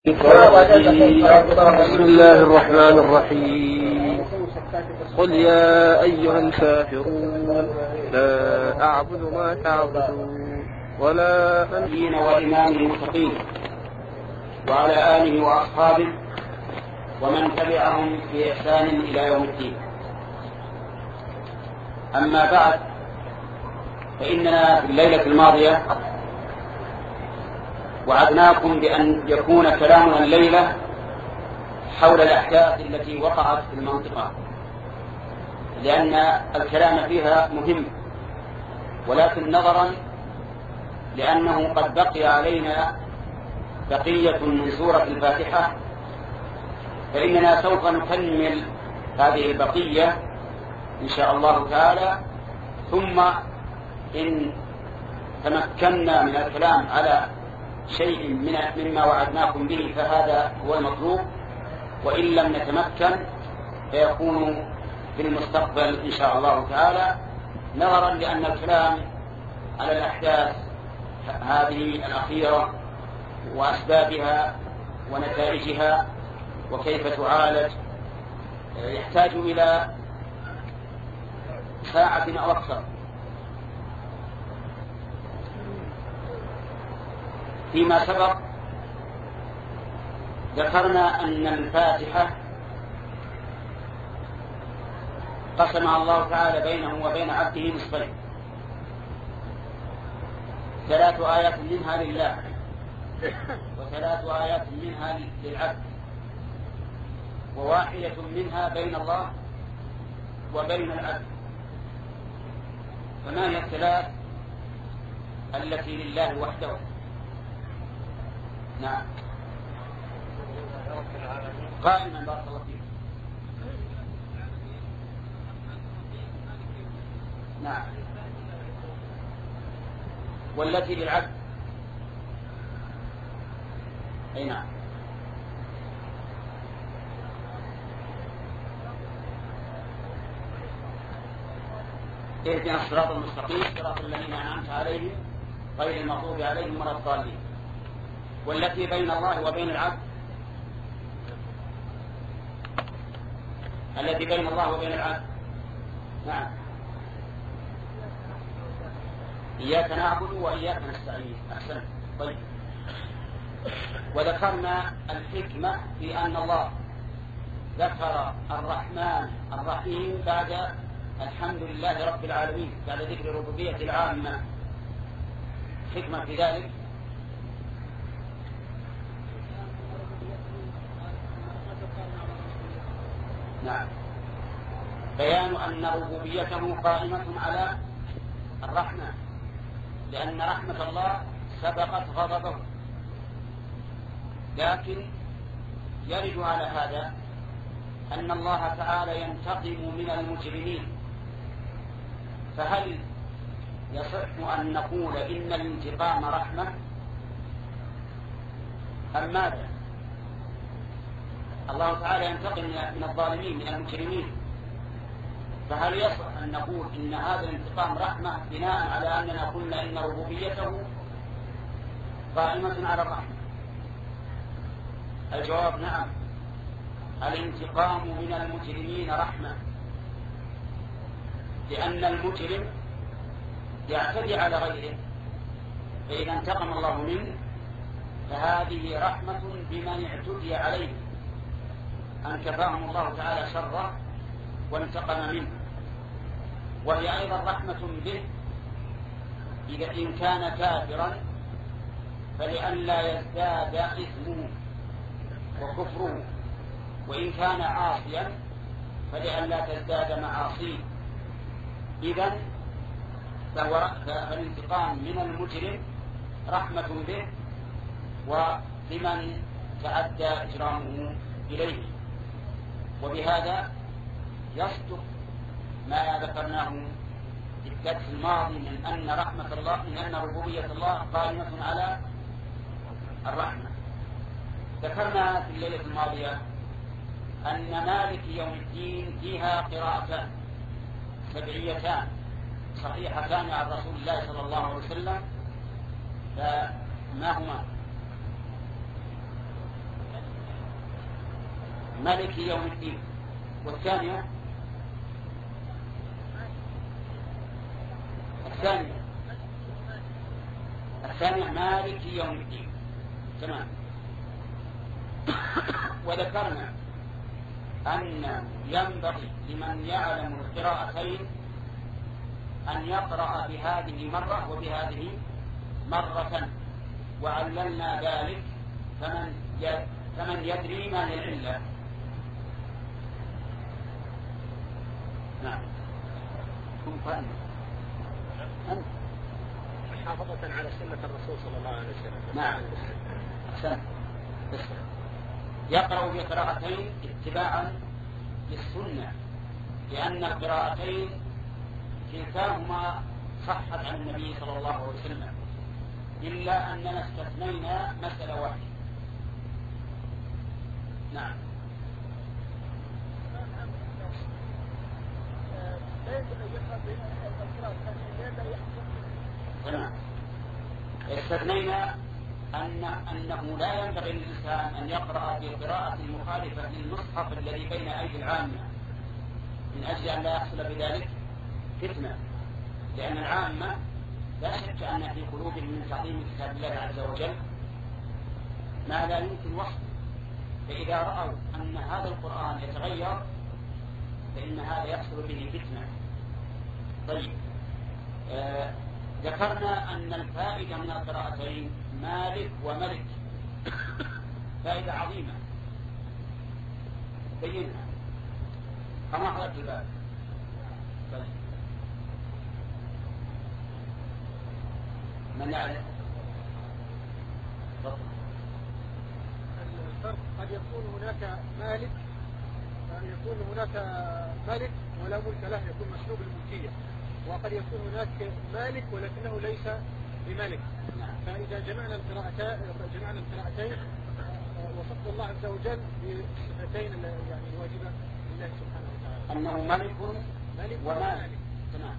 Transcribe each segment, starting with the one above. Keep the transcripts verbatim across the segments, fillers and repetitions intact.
بسم الله الرحمن الرحيم. قل يا أيها الكافرون لا أعبد ما تعبدون ولا أنبيين وإمام المتقين وعلى آله وأصحابه ومن تبعهم بإحسان إلى يوم الدين. أما بعد، فإننا في الليلة الماضية وعدناكم بأن يكون كلامنا الليلة حول الأحداث التي وقعت في المنطقة، لأن الكلام فيها مهم، ولكن نظرا لأنه قد بقي علينا بقية من سورة الفاتحة فإننا سوف نكمل هذه البقية إن شاء الله تعالى، ثم إن تمكنا من الكلام على شيء من مما وعدناكم به فهذا هو المطلوب، وإن لم نتمكن فيكون في المستقبل إن شاء الله تعالى، نظرا لأن الكلام على الأحداث هذه الأخيرة وأسبابها ونتائجها وكيف تعالج يحتاج إلى ساعة أو أكثر. فيما سبق ذكرنا أن الفاتحة قسمها الله تعالى بينه وبين عبده نصفين، ثلاث آيات منها لله وثلاث آيات منها للعبد، وواحدة منها بين الله وبين العبد. فما هي الثلاث التي لله وحده؟ نعم، قائما بارك الله فيك. نعم، والتي للعبد أي نعم. اهدنا الصراط المستقيم صراط الذين أنعمت عليهم غير المغضوب عليهم ولا الضالين. والتي بين الله وبين العبد التي بين الله وبين العبد نعم، إياك نعبد وإياك نستعين. أحسن. طيب، وذكرنا الحكمة في أن الله ذكر الرحمن الرحيم بعد الحمد لله رب العالمين، بعد ذكر الربوبية العامة. حكمة في ذلك نعم، بيان أن ربوبيته قائمة على الرحمة، لأن رحمة الله سبقت غضبه، لكن يرد على هذا أن الله تعالى ينتقم من المجرمين. فهل يصح أن نقول إن الانتقام رحمة أم ماذا؟ الله تعالى ينتقم من الظالمين من المجرمين، فهل يصح أن نقول إن هذا الانتقام رحمة بناء على أننا قلنا إن ربوبيته قائمة على الرحمة؟ الجواب نعم، الانتقام من المجرمين رحمة، لأن المجرم يعتدي على غيره، فإذا انتقم الله منه فهذه رحمة بمن اعتدي عليه، أن كفاهم الله تعالى شره وانتقم منه. وهي أيضا رحمة به إذا إن كان كافرا فلئلا يزداد إثمه وكفره، وإن كان عاصيا فلئلا تزداد معاصيه. إذن فالانتقام من المجرم رحمة به وبمن تعدى إجرامه إليه. وبهذا يصدق ما ذكرناه في الدرس الماضي من أن رحمة الله من أن ربوبية الله قائمة على الرحمة. ذكرنا في الليلة الماضية أن مالك يوم الدين فيها قراءتان سبعيتان صحيحتان عن رسول الله صلى الله عليه وسلم، فما هما؟ مالك يوم الدين. والثانية الثانية الثانية مالك يوم الدين. تمام. وذكرنا أن ينبغي لمن يعلم القراءتين أن يقرأ بهذه مرة وبهذه مرة، وعلمنا ذلك فمن فمن يدري ما هي العلة. نعم. محافظة على سنة الرسول صلى الله عليه وسلم. نعم. أحسن. يقرأ بقراءتين اتباعا للسنة، لأن القراءتين كلتاهما صحت عن النبي صلى الله عليه وسلم، إلا أننا استثنينا مسألة واحدة. نعم. تمام. استثنينا أن أنه لا ينبغي للإنسان أن يقرأ بقراءة مخالفة للمصحف الذي بين أيدي العامة، من أجل أن لا يحصل بذلك فتنة، لأن العامة لا شك أن في قلوبهم من تعظيم كتاب الله عز وجل ما لا يمكن وصفه، فإذا رأوا أن هذا القرآن يتغير فإن هذا يحصل به فتنة. طيب، آه ذكرنا أن الفائدة من القراءتين مالك وملك فائدة عظيمة، بينها كما حضرت الباب. طيب، من يعلم؟ الفرق قد يكون هناك مالك، يكون هناك ملك ولا ملك له، يكون مسلوب الملكية، وقد يكون هناك مالك ولكنه ليس بملك. فإذا جمعنا القراءتين جمعنا القراءتين وصف الله عز وجل بصفتين يعني واجبة لله سبحانه وتعالى، أنه ملك ملك ومالك. تمام.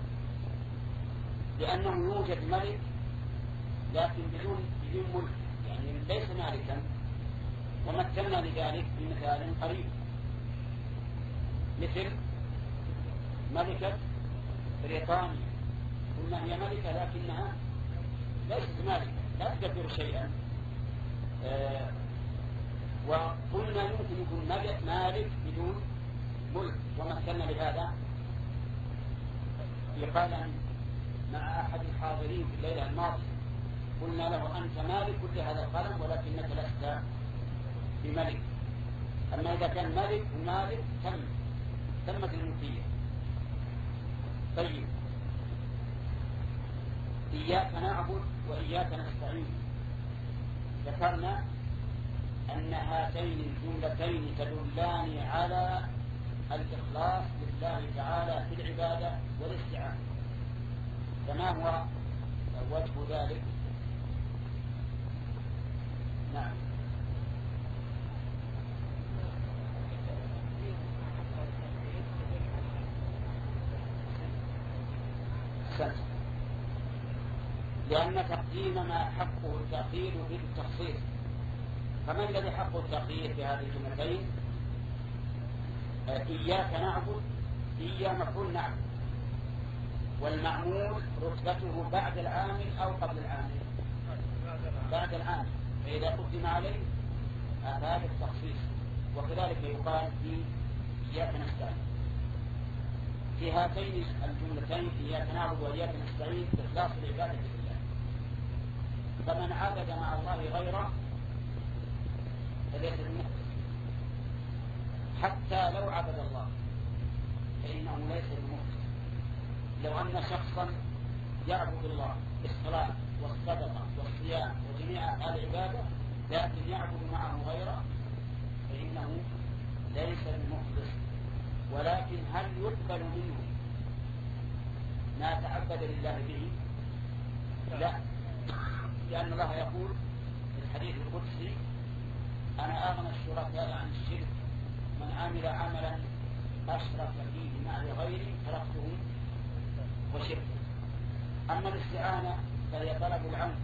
لأنه يوجد ملك لكن بدون بدون ملك، يعني ليس مالكا، ومثلنا لذلك بمثال قريب مثل ملكة بريطانيا، قلنا هي ملكة لكنها ليست مالكة، لا تدبر شيئا. آه وقلنا يمكن يكون مالك بدون ملك، ومثلنا لهذا يقال مع أحد الحاضرين في الليلة الماضية، قلنا له أنت مالك لهذا القلم ولكنك لست بملك. أما إذا كان ملك ومالك تم تمت الملكية. طيب، إياك نعبد وإياك نستعين، ذكرنا أن هاتين الجملتين تدلان على الإخلاص لله تعالى في العبادة والاستعانة. فما هو وجه ذلك؟ نعم. لأن تقديم ما حقه التأخير بالتخصيص. فما الذي حقه التأخير في هذه الجملتين؟ إياك نعبد، إيا مفعول نعبد، والمعمول رتبته بعد العامل أو قبل العامل؟ بعد العامل، فإذا قدم عليه أفاد التخصيص. وكذلك يقال في إياك نستعين. في هاتين الجملتين إياك نعبد وإياك نستعين إخلاص العبادة لله، فمن عبد مع الله غيره فليس بمخلص، حتى لو عبد الله فإنه ليس بمخلص. لو أن شخصا يعبد الله بالصلاة والصدقة والصيام وجميع العبادة لكن يعبد معه غيره فإنه ليس بمخلص. ولكن هل يقبل منه ما تعبد لله به؟ لا، لأن الله يقول في الحديث القدسي أنا أغنى الشركاء عن الشرك، من عمل عملا أشرك فيه معي غيري تركته وشركه. أما الاستعانة فهي طلب العون،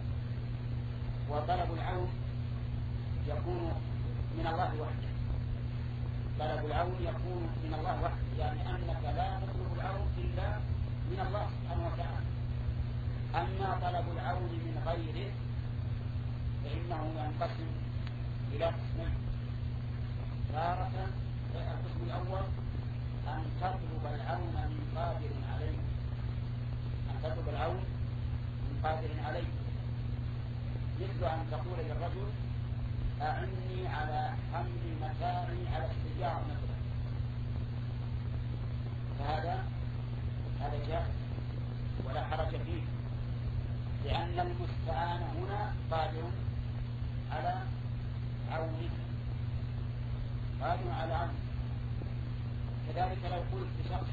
وطلب العون يكون من الله وحده، طلب العون يكون من الله وحده، يعني أنك لا تطلب العون إلا من الله سبحانه وتعالى. أما طلب العون من غيره فإنه ينقسم إلى قسمين. تارة القسم الأول أن تطلب العون من قادر عليه، أن تطلب العون من قادر عليه، مثل أن تقول للرجل أعني على حمل متاعي على السيارة مثلا، فهذا هذا جائز ولا حرج فيه، لأن المستعان هنا قادر على عونه، قادر على عونه. كذلك لو قلت لشخص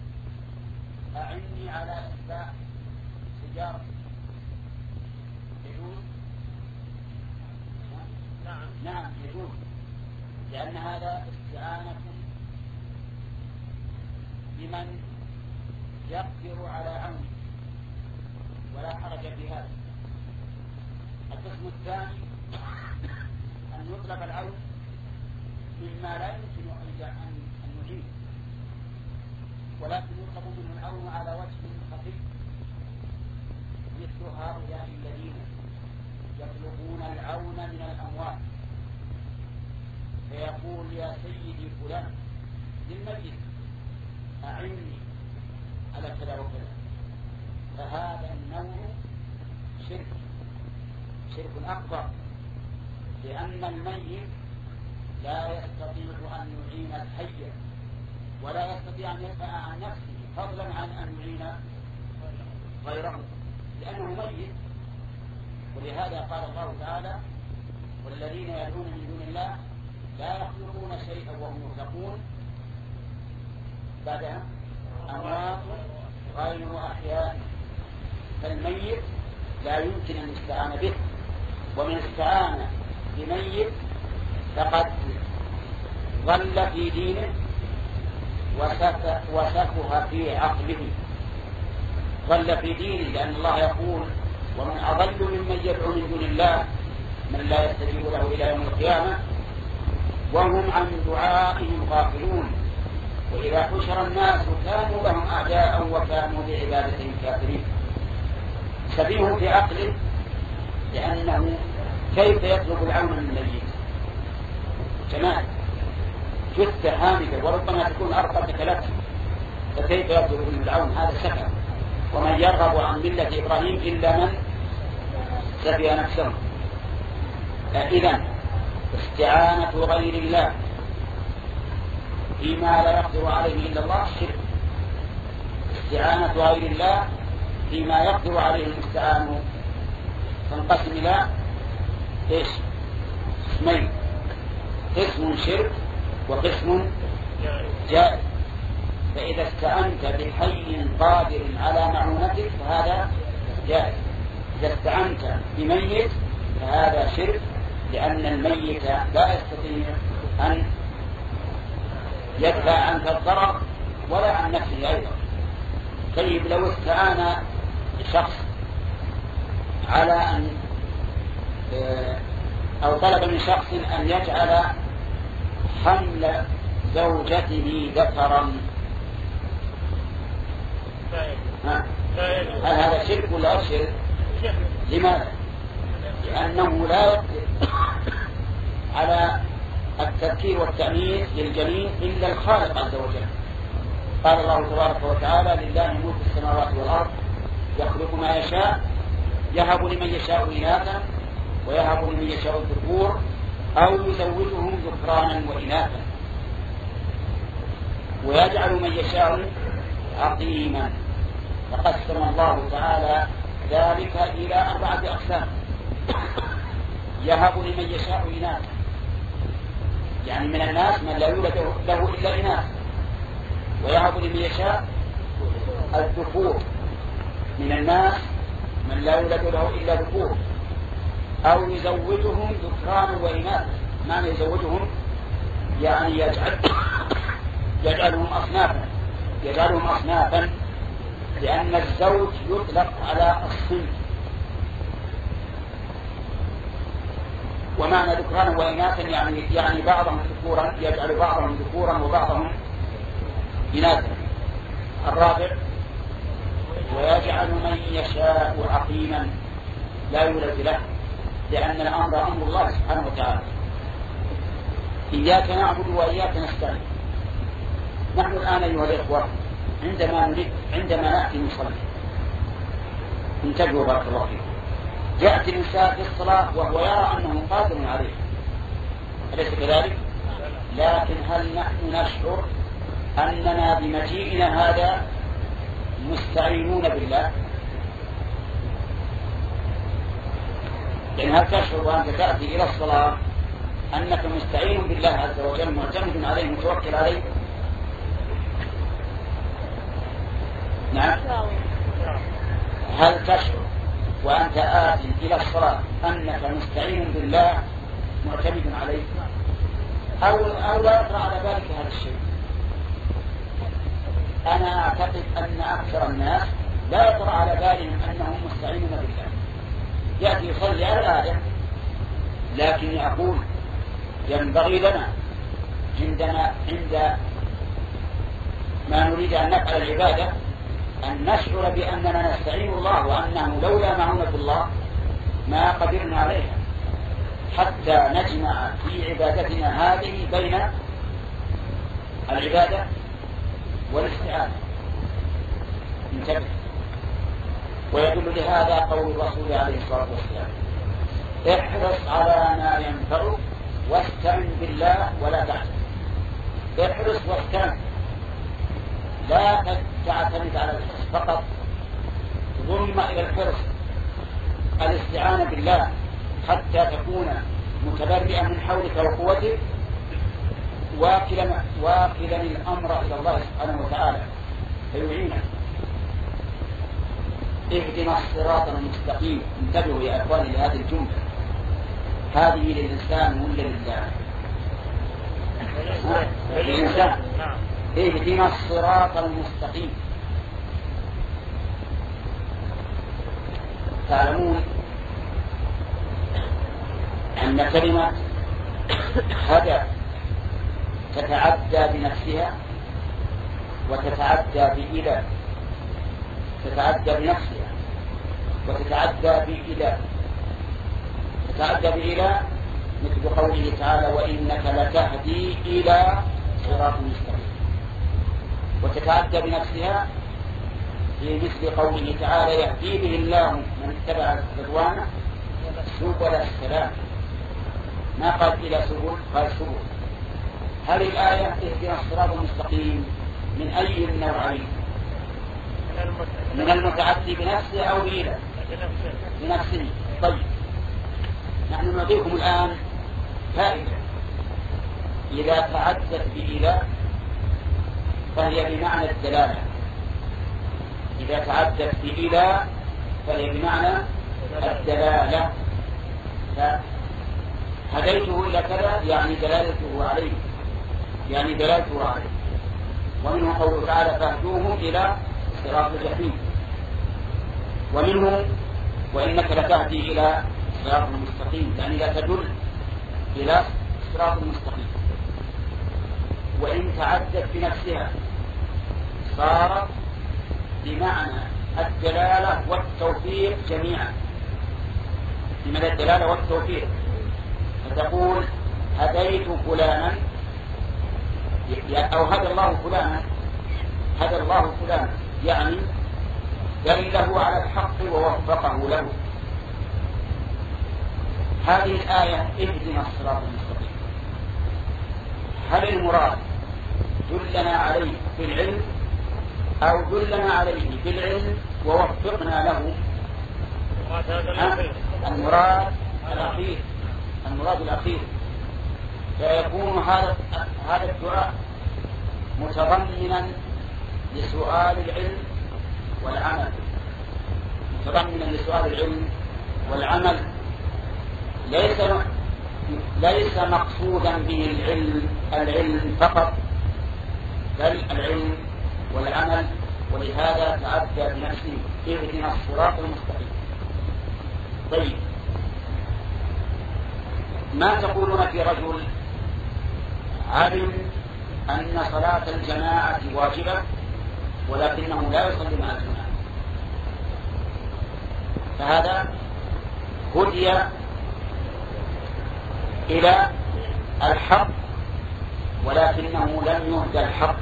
أعني على إصلاح سيارة يجوز؟ نعم نعم يجوز، لأن هذا استعانة بمن يقدر على عونه ولا حرج في هذا. القسم الثاني أن يطلب العون مما لا يمكن أن نعين، ولكن يطلب منه العون على وجه خفي، مثل هؤلاء الذين يطلبون العون من الأموات، فيقول يا سيدي فلان للميت أعني على كذا وكذا، فهذا النوع شرك، شرك أكبر، لأن الميت لا يستطيع أن يعين الحي ولا يستطيع أن يدفع عن نفسه، فضلا عن أن يعين غيره، لأنه ميت. ولهذا قال الله تعالى والذين يدعون من دون الله لا يخلقون شيئا وهم يرزقون بعدها أموات غير أحياء. فالميت لا يمكن أن يستعان به، ومن استعان بميت فقد ضل في دينه وسفه في عقله، ضل في دينه، لأن الله يقول ومن أضل ممن يدعو من دون الله من لا يستجيب له إلى يوم القيامة وهم عن دعائهم غافلون وإذا حشر الناس كانوا لهم أعداء وكانوا بعبادتهم كافرين. سفيه في عقله، لأنه كيف يطلب العون من الميت؟ جمال جثة حامدة وربما تكون أرقى تكلفه، فكيف يطلب من العون؟ هذا سفه. ومن يرغب عن ملة إبراهيم إلا من سفي نفسه. إذن استعانة غير الله فيما لا يقدر عليه إلا الله شرك. استعانة غير الله فيما يقدر عليه المستعان تنقسم إلى إيش؟ قسمين، قسم شرك وقسم جائز. فإذا استعنت بحي قادر على معونتك فهذا جائز، إذا استعنت بميت فهذا شرك، لأن الميت لا يستطيع أن يدفع عنك الضرر ولا عن نفسه أيضا. طيب لو استعان شخص على أن أو طلب من شخص أن يجعل حمل زوجته ذكرا، هل هذا شرك ولا شرك؟ لماذا؟ لأنه لا يقدر على التذكير والتأنيث للجنين إلا الخالق عز وجل. قال الله تبارك وتعالى لله ملك السماوات والأرض يخلق ما يشاء يهب لمن يشاء إناثا ويهب لمن يشاء الذكور أو يزوجهم ذكرانا وإناثا ويجعل من يشاء عقيما. فقسم الله تعالى ذلك إلى أربعة أقسام. يهب لمن يشاء إناثا، يعني من الناس من لا يولد له إلا إناث، ويهب لمن يشاء الذكور، من الناس من لا يولد له إلا ذكور، أو يزوجهم ذكرانا وإناثا. معنى يزوجهم يعني يجعل يجعلهم أصنافا يجعلهم أصنافا لأن الزوج يطلق على الصنف، ومعنى ذكرانا وإناثا يعني يعني بعضهم ذكورا، يجعل بعضهم ذكورا وبعضهم إناثا. الرابع ويجعل من يشاء عقيما لا يولد له، لأن الأمر أمر الله سبحانه وتعالى. إياك نعبد وإياك نستعين. نحن الآن أيها الإخوة عندما نريد عندما نأتي نصلي انتبهوا بارك الله فيكم، يأتي الإنسان في الصلاة وهو يرى أنه قادر عليه، أليس كذلك؟ لكن هل نحن نشعر أننا بمجيئنا هذا مستعينون بالله؟ يعني هل تشعر وأنت تأتي إلى الصلاة أنك مستعين بالله عز وجل معتمد عليه متوكل عليه؟ نعم. هل تشعر وأنت آت إلى الصلاة أنك مستعين بالله معتمد عليه؟ أو, أو لا يطرأ على بالك هذا الشيء؟ أنا أعتقد أن أكثر الناس لا يطرأ على بالهم أنهم مستعينون بالله، يأتي يصلي على الآية، لكن يقول ينبغي لنا عندنا عند ما نريد أن نفعل العبادة أن نشعر بأننا نستعين الله، وأنه لولا معونة الله ما قدرنا عليها، حتى نجمع في عبادتنا هذه بين العبادة والاستعانة. انتبه. ويدل لهذا قول الرسول عليه الصلاة والسلام: احرص على ما ينفعك واستعن بالله ولا تعجز. احرص واستعن، لا تعتمد على الحرص فقط، ضم إلى الحرص الاستعانة بالله حتى تكون متبرئا من حولك وقوتك، واكلا واكلا الأمر إلى الله سبحانه وتعالى فيعينك. اهدنا الصراط المستقيم. انتبهوا يا أخواني لهذه الجملة، هذه للإنسان ولا لله؟ للإنسان. اهدنا الصراط المستقيم. تعلمون أن كلمة هدى تتعدى بنفسها وتتعدى بإله، تتعدى بنفسها وتتعدى بإله. تتعدى بإله مثل قوله تعالى: وإنك لتهدي إلى صراط مستقيم. وتتعدى بنفسها في مثل قوله تعالى: يهدي به الله من اتبع رضوانه سبل السلام. ما قال إلى سبل، قال سبل. هل الآية اهدنا الصراط المستقيم من أي النوعين؟ من المتعدي بنفسه أو بإله؟ بنفسه. طيب، نحن نعطيكم الآن فائدة. إذا تعدت بإله فهي بمعنى الدلالة. إذا تعدت بإله فهي بمعنى الدلالة. هديته إلى كذا يعني دلالته عليه، يعني دلالته عليه. ومنه قوله تعالى: فاهدوهم إلى صراط الجحيم. ومنه وإنك لتهدي إلى صراط المستقيم، يعني لا تدل إلى صراط المستقيم. وإن تعدت بنفسها صارت بمعنى الدلالة والتوفيق جميعا، بمعنى الدلالة والتوفيق. فتقول: هديت فلانا، أو هدى الله فلانا، هدى الله فلانا يعني دله على الحق ووفقه له. هذه الآية اهدنا الصراط المستقيم، هل المراد دلنا عليه في العلم أو دلنا عليه في العلم ووفقنا له؟ المراد الأخير، المراد الأخير. فيكون هذا هذا الدعاء متضمنا لسؤال العلم والعمل، متضمنا لسؤال العلم والعمل. ليس ليس مقصودا به العلم العلم فقط، بل العلم والعمل. ولهذا تعدى بنفسه: اهدنا الصراط المستقيم. طيب، ما تقولون في رجل علم أن صلاة الجماعة واجبة ولكنه لا يصلي مع الجماعة؟ فهذا هدي إلى الحق ولكنه لم يهدى الحق.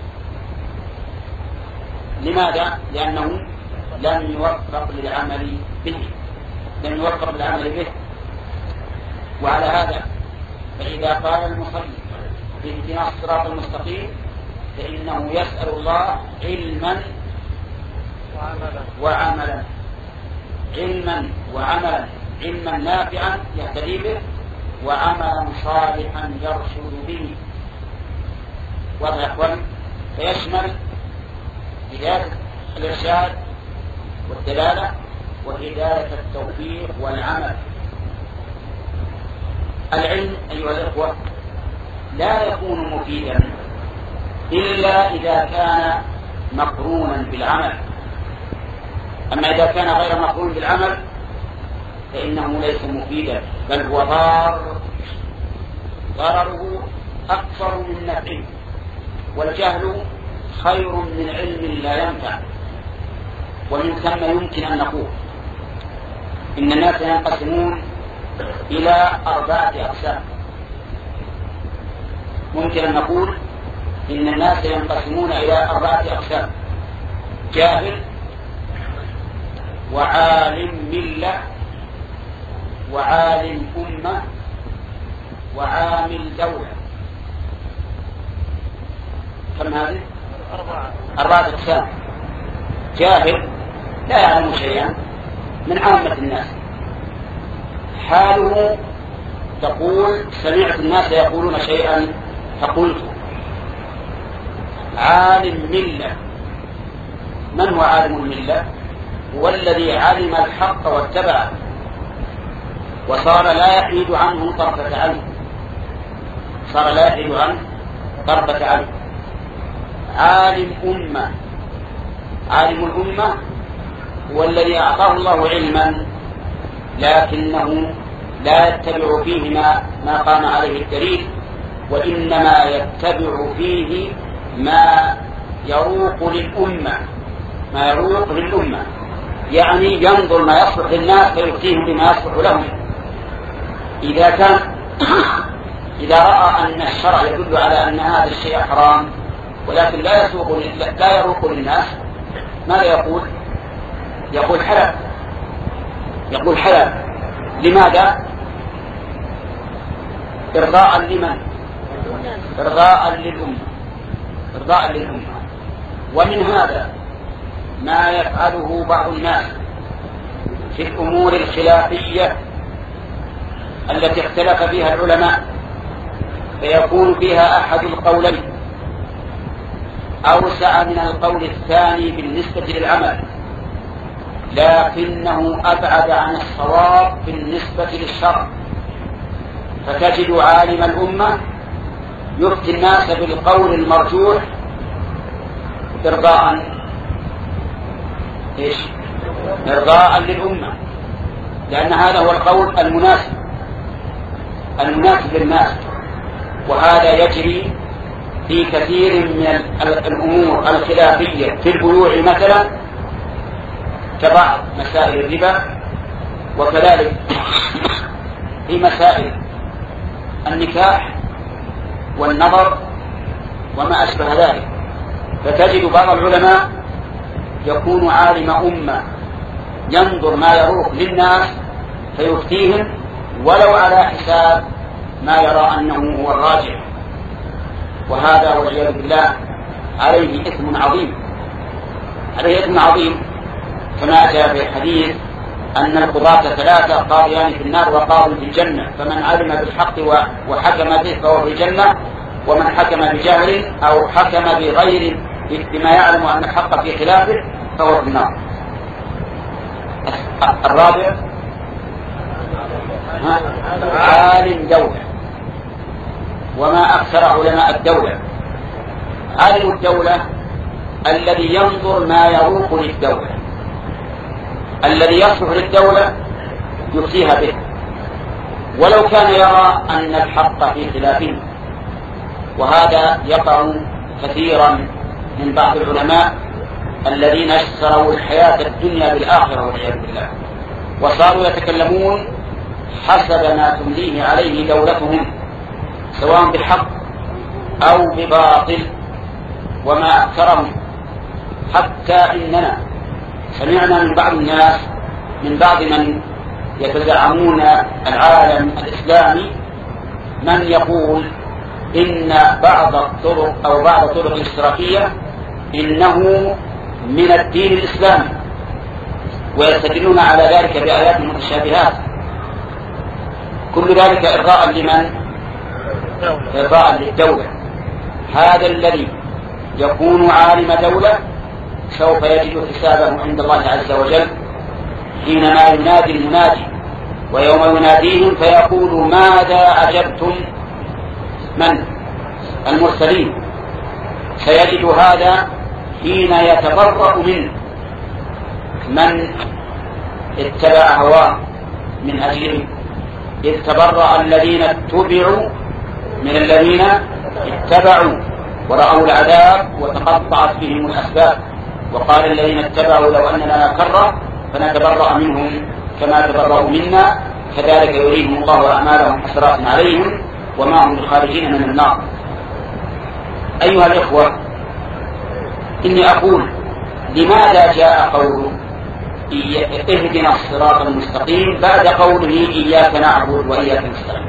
لماذا؟ لأنه لم يوفق للعمل به لم يوفق للعمل به. وعلى هذا فإذا قال المصلي اهدنا الصراط المستقيم فإنه يسأل الله علما وعملا علما وعملا علما نافعا يهتدي به وعملا صالحا يرشد به. واضح يا اخوان؟ فيشمل هداية الإرشاد والدلالة وهداية التوفيق والعمل. العلم أيها الأخوة لا يكون مفيدا إلا إذا كان مقرونا بالعمل. أما إذا كان غير مقرون بالعمل فإنه ليس مفيدا بل هو ضار، ضرره أكثر من نفعه. والجهل خير من علم لا ينفع. ومن ثم يمكن أن نقول إن الناس ينقسمون إلى أربعة أقسام. ممكن أن نقول إن الناس ينقسمون إلى أربعة أقسام: جاهل وعالم ملة وعالم أمة وعامل دولة. كم هذه؟ أربعة أربعة أقسام. جاهل لا يعلم شيئا من عامة الناس، حاله تقول سمعت الناس يقولون شيئا فقلت. عالم ملة، من هو عالم الملة؟ هو الذي علم الحق واتبعه وصار لا يحيد عنه طرفة عين صار لا يحيد عنه طرفة عين. عالم أمة، عالم الأمة هو الذي أعطاه الله علما لكنه لا يتبع فيه ما, ما قام عليه الدليل، وإنما يتبع فيه ما يروق للأمة ما يروق للأمة يعني ينظر ما يصلح للناس فيؤتيهم بما يصلح لهم. إذا كان إذا رأى أن الشرع يدل على أن هذا الشيء حرام ولكن لا يسوق لا يروق للناس، ماذا يقول؟ يقول حلال يقول حلال. لماذا؟ إرضاء لمن؟ إرضاء للأمة إرضاء للأمة. ومن هذا ما يفعله بعض الناس في الأمور الخلافية التي اختلف فيها العلماء، فيكون فيها أحد القولين أوسع من القول الثاني بالنسبة للعمل، لكنه أبعد عن الصواب بالنسبة للشرع. فتجد عالم الأمة يفتي الناس بالقول المرجوح إرضاء إيش؟ إرضاء للأمة، لأن هذا هو القول المناسب المناسب للناس. وهذا يجري في كثير من الأمور الخلافية في البيوع مثلا كبعض مسائل الربا، وكذلك في مسائل النكاح والنظر وما أشبه ذلك. فتجد بعض العلماء يكون عالم أمة ينظر ما يروق للناس فيفتيهم ولو على حساب ما يرى أنه هو الراجح، وهذا والعياذ بالله عليه إثم عظيم عليه إثم عظيم كما جاء في الحديث أن القضاة ثلاثة: قاضيان في النار وقاض في الجنة، فمن علم بالحق وحكم به فهو في الجنة، ومن حكم بجهل أو حكم بغير بما يعلم أن الحق في خلافه فهو في النار. الرابع عالم دولة، وما أكثر علماء الدولة. عالم الدولة الذي ينظر ما يروق للدولة، الذي يصلح للدولة يفتيها به، ولو كان يرى أن الحق في خلافه. وهذا يقع كثيرا من بعض العلماء الذين اشتروا الحياة الدنيا بالآخرة والعياذ بالله، وصاروا يتكلمون حسب ما تمليه عليه دولتهم سواء بحق أو بباطل، وما أكثرهم. حتى إننا سمعنا من بعض الناس، من بعض من يتزعمون العالم الإسلامي، من يقول إن بعض الطرق أو بعض الطرق الاشتراكية إنه من الدين الإسلامي، ويستدلون على ذلك بآيات متشابهات. كل ذلك إرضاء لمن؟ إرضاء للدولة. هذا الذي يكون عالم دولة سوف يجد حسابه عند الله عز وجل حينما ينادي المنادي، ويوم يناديهم فيقول ماذا أجبتم من؟ المرسلين. سيجد هذا حين يتبرأ منه من اتبع هواه من أجله، إذ تبرأ الذين اتبعوا من الذين اتبعوا ورأوا العذاب وتقطعت بهم الأسباب، وقال الذين اتبعوا لو أن لنا كرة فنتبرأ منهم كما تبرأوا منا كذلك يريهم الله أعمالهم حسرات عليهم وما هم بخارجين من النار. أيها الإخوة، إني أقول لماذا جاء قوله اهدنا الصراط المستقيم بعد قوله إياك نعبد وإياك نستعين؟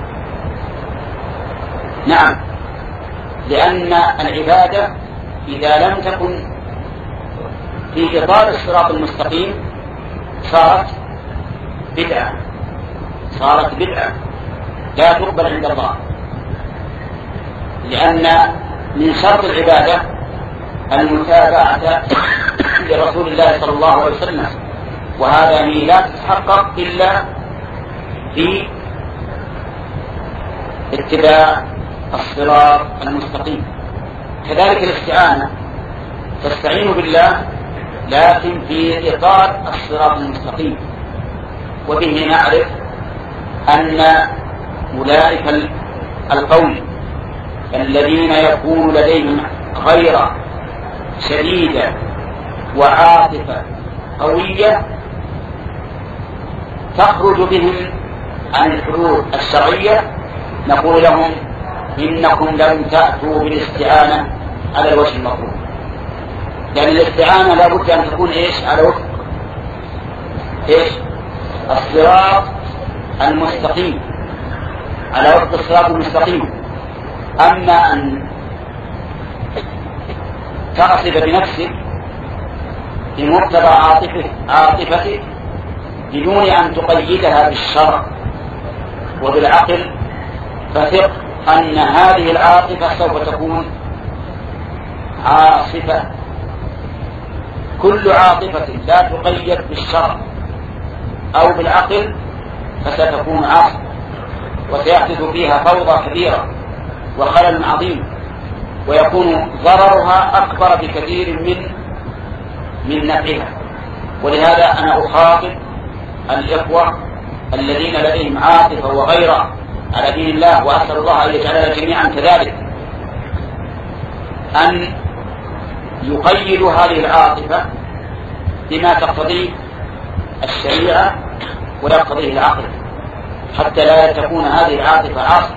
نعم، لأن العبادة إذا لم تكن في إطار الصراط المستقيم صارت بدعة، صارت بدعة لا تقبل عند الله، لأن من شرط العبادة المتابعة لرسول الله صلى الله عليه وسلم، وهذا لا تتحقق إلا في اتباع الصراط المستقيم. كذلك الاستعانة، تستعين بالله لكن في إطار الصراط المستقيم. وبه نعرف أن أولئك القوم الذين يكون لديهم غيرة شديدة وعاطفة قوية تخرج بهم عن الحدود الشرعية، نقول لهم إنكم لم تأتوا بالاستعانة على الوجه المطلوب، لأن الاستعانة لا بد أن تكون إيش؟ على وفق إيش؟ الصراط المستقيم، على وفق الصراط المستقيم. أما أن تعصب بنفسك بمقتضى عاطفه عاطفتك بدون أن تقيدها بالشرع وبالعقل، فثق أن هذه العاطفة سوف تكون عاصفة. كل عاطفة لا تقيد بالشرع أو بالعقل فستكون عاصفة، وسيحدث فيها فوضى كبيرة وخلل عظيم، ويكون ضررها أكبر بكثير من من نفعها. ولهذا أنا أخاطب الإخوة الذين لديهم عاطفة وغيرة على دين الله، وأسأل الله أن يجعلنا جميعا كذلك، أن يقيدوا هذه العاطفة بما تقتضيه الشريعة ويقتضيه العقل، حتى لا تكون هذه العاطفة عاصفة.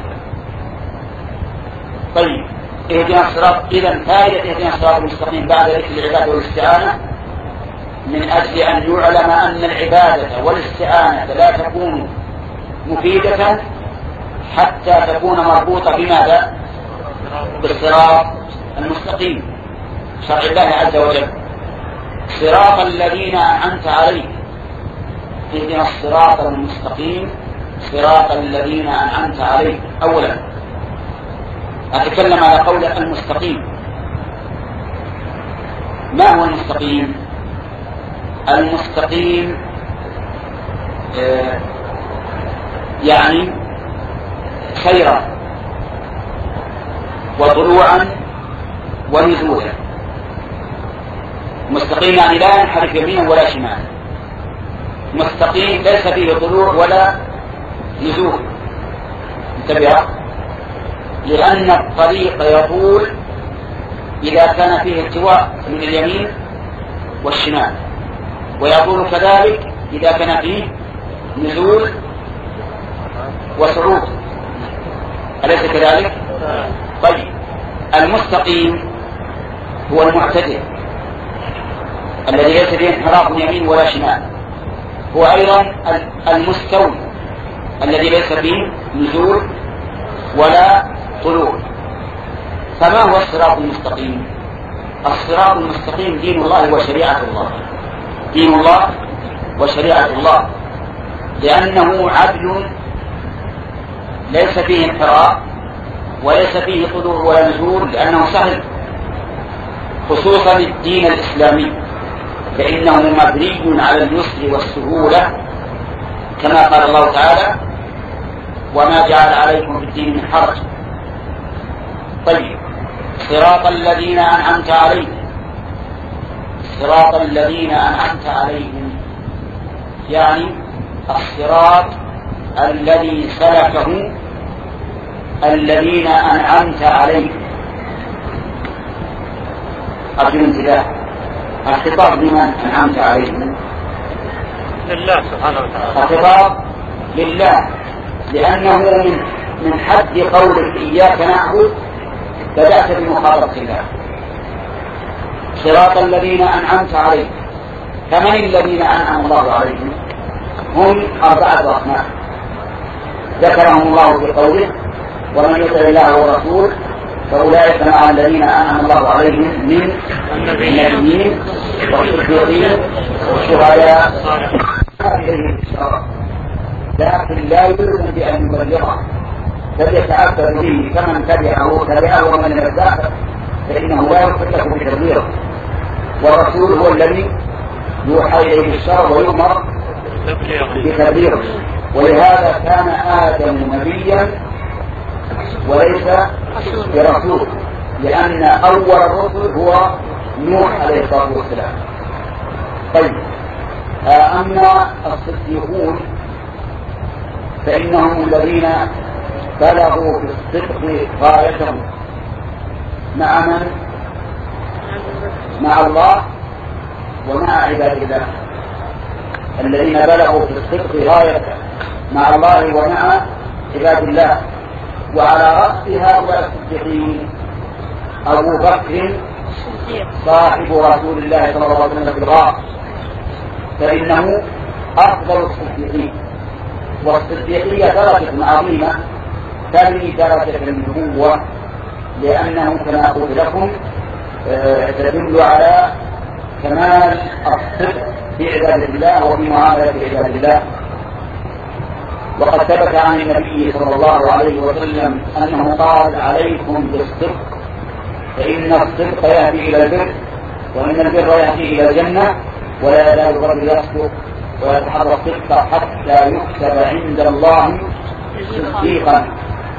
طيب، اهدنا الصراط، إذا فائدة اهدنا الصراط المستقيم بعد ذكر العبادة والاستعانة من أجل أن يعلم أن العبادة والاستعانة لا تكون مفيدة حتى تكون مربوطة بماذا؟ بالصراط المستقيم، شرع الله عز وجل. صراط الذين أنعمت عليهم، اهدنا الصراط المستقيم صراط الذين أنعمت عليهم. أولا أتكلم على قول المستقيم. ما هو المستقيم؟ المستقيم آه يعني سيرا وطلوعا ونزولا. مستقيم يعني لا ينحرف يمينا ولا شمالا، مستقيم ليس فيه طلوع ولا نزول. انتبه، لأن الطريق يطول إذا كان فيه التواء من اليمين والشمال، ويطول كذلك إذا كان فيه نزول وصعود، أليس كذلك؟ طيب، المستقيم هو المعتدل الذي ليس فيه انحراف يمين ولا شمال، هو أيضا المستوي الذي ليس فيه نزول ولا طلوع. فما هو الصراط المستقيم؟ الصراط المستقيم دين الله وشريعة الله، دين الله وشريعة الله، لأنه عدل ليس فيه انحراف وليس فيه طلوع ولا نزول، لأنه سهل، خصوصا الدين الإسلامي فإنه مبني على اليسر والسهولة، كما قال الله تعالى: وما جعل عليكم في الدين من حرج. طيب، صراط الذين أنعمت عليهم، صراط الذين أنعمت عليهم يعني الصراط الذي سلكه الذين أنعمت عليهم. أرجو انتباه، الخطاب لمن أنعمت عليهم؟ لله سبحانه وتعالى. الخطاب لله، لأنه من من حد قولك إياك نعبد بدأت بمخاطبة الله. صراط الذين أنعمت عليهم، فمن الذين أنعم الله عليهم؟ هم أربعة أصناف ذكرهم الله في قوله: ومن يطع الله ورسوله فأولئك مع الذين أنعم الله عليهم من النبيين والصديقين والشهداء. لكن لا يلزم بأن يبلغه، بل يتعبد به كمن تبعه تبعه ومن لم يتبعه فإنه لا يكلف بتبليغه. والرسول هو الذي يوحى إليه الشرع ويؤمر بتبليغه، ولهذا كان آدم نبيا وليس برسول، لأن أول الرسل هو نوح عليه الصلاة والسلام. طيب، أما الصديقون فإنهم الذين بلغوا في الصدق غايتهم مع من؟ مع الله ومع عباد الله. الذين بلغوا في الصدق غايتهم مع الله ومع عباد الله. وعلى رأس هؤلاء الصديقين أبو بكر صاحب رسول الله صلى الله عليه وسلم في الغار، فإنه أفضل الصديقين. والصديقية درجة عظيمة تلي درجة النبوة، لأنه كما قلت لكم تدل على كمال الصدق في عبادة الله وفي معاملة عباد الله. وقد ثبت عن النبي صلى الله عليه وسلم أنه قال: عليكم بالصدق فإن الصدق يهدي إلى البر، وإن البر يهدي إلى الجنة، ولا يزال الرجل يصدق ويتحرى الصدق حتى يكتب عند الله صديقا.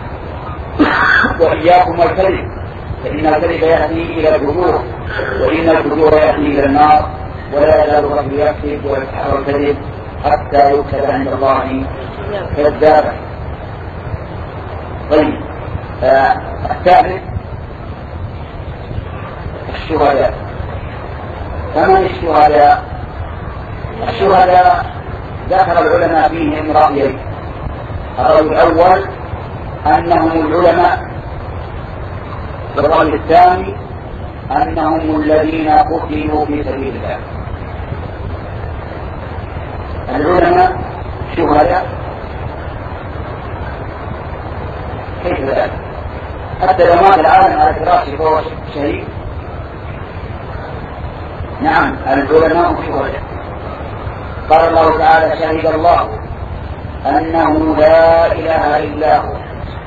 وإياكم الكذب فإن الكذب يهدي إلى الفجور، وإن الفجور يهدي إلى النار، ولا يزال الرجل يكذب ويتحرى الكذب حتى يكتب عند الله كذابا. طيب، آه الثالث الشهداء. فمن الشهداء؟ الشهداء ذكر العلماء فيهم رأيين. الرأي الأول أنهم العلماء، والرأي الثاني أنهم الذين قتلوا في سبيل الله. العلماء شهداء، كيف ذلك؟ حتى لو مات العالم على فراشه فهو شهيد. نعم، العلماء شهداء. قال الله تعالى: شهد الله أنه لا إله إلا هو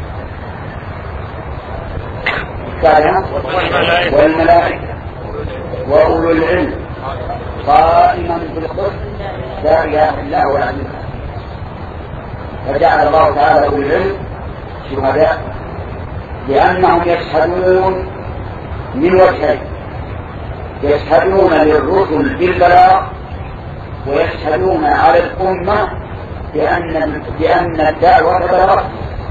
والملائكة وأولو العلم قائما بالقسط لا إله إلا هو العزيز. فجعل الله تعالى أولو العلم شهداء لأنهم يشهدون من وجهين: يشهدون للرسل بالبلاغ، ويشهدون على الأمة بأن بأن الدعوة بلغت.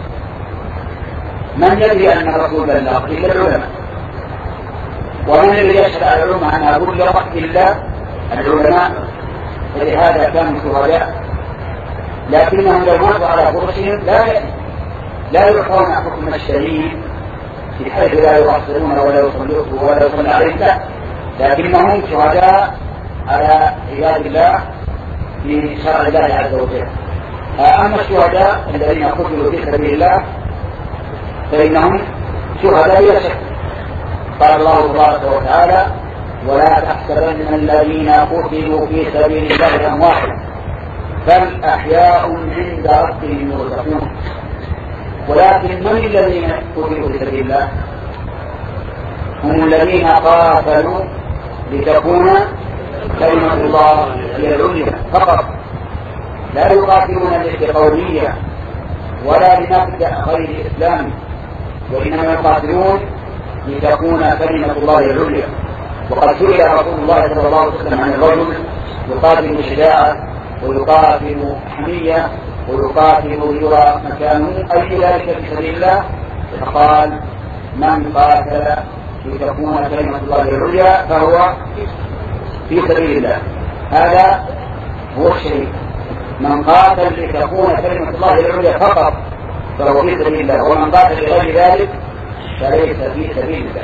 من يدري أن الرسول بلغ إلا العلماء، ومن الذي يشهد على العلماء أنها بلغت إلا العلماء، فلهذا كانوا شهداء. لكنهم لو ماتوا على فرشهم لا لا يعطون حكم الشهيد بحيث لا يغسلون ولا يصلون ولا يصلون عليه، لكنهم شهداء على عباد الله في شرع الله عز وجل. أما الشهداء الذين قتلوا في سبيل الله فإنهم شهداء بلا شك. قال الله تبارك وتعالى: ولا تحسبن الذين قتلوا في سبيل الله أمواتا بل أحياء عند ربهم يرزقون. ولكن من الذين قتلوا في سبيل الله؟ هم الذين قاتلوا لتكون كلمة الله هي العليا فقط، لا يقاتلون لقومية ولا لمبدأ غير الإسلام، وإنما يقاتلون لتكون كلمة الله العليا. وقد سئل رسول الله صلى الله عليه وسلم عن الرجل يقاتل بشجاعة ويقاتل حمية ويقاتل يرى مكانه أي ذلك في سبيل الله، فقال: من قاتل لتكون كلمة الله العليا فهو في سبيل الله. هذا هو الشهيد. من قاتل لتكون كلمة الله العليا فقط فهو في سبيل الله، ومن قاتل لغير ذلك فليس في سبيل الله.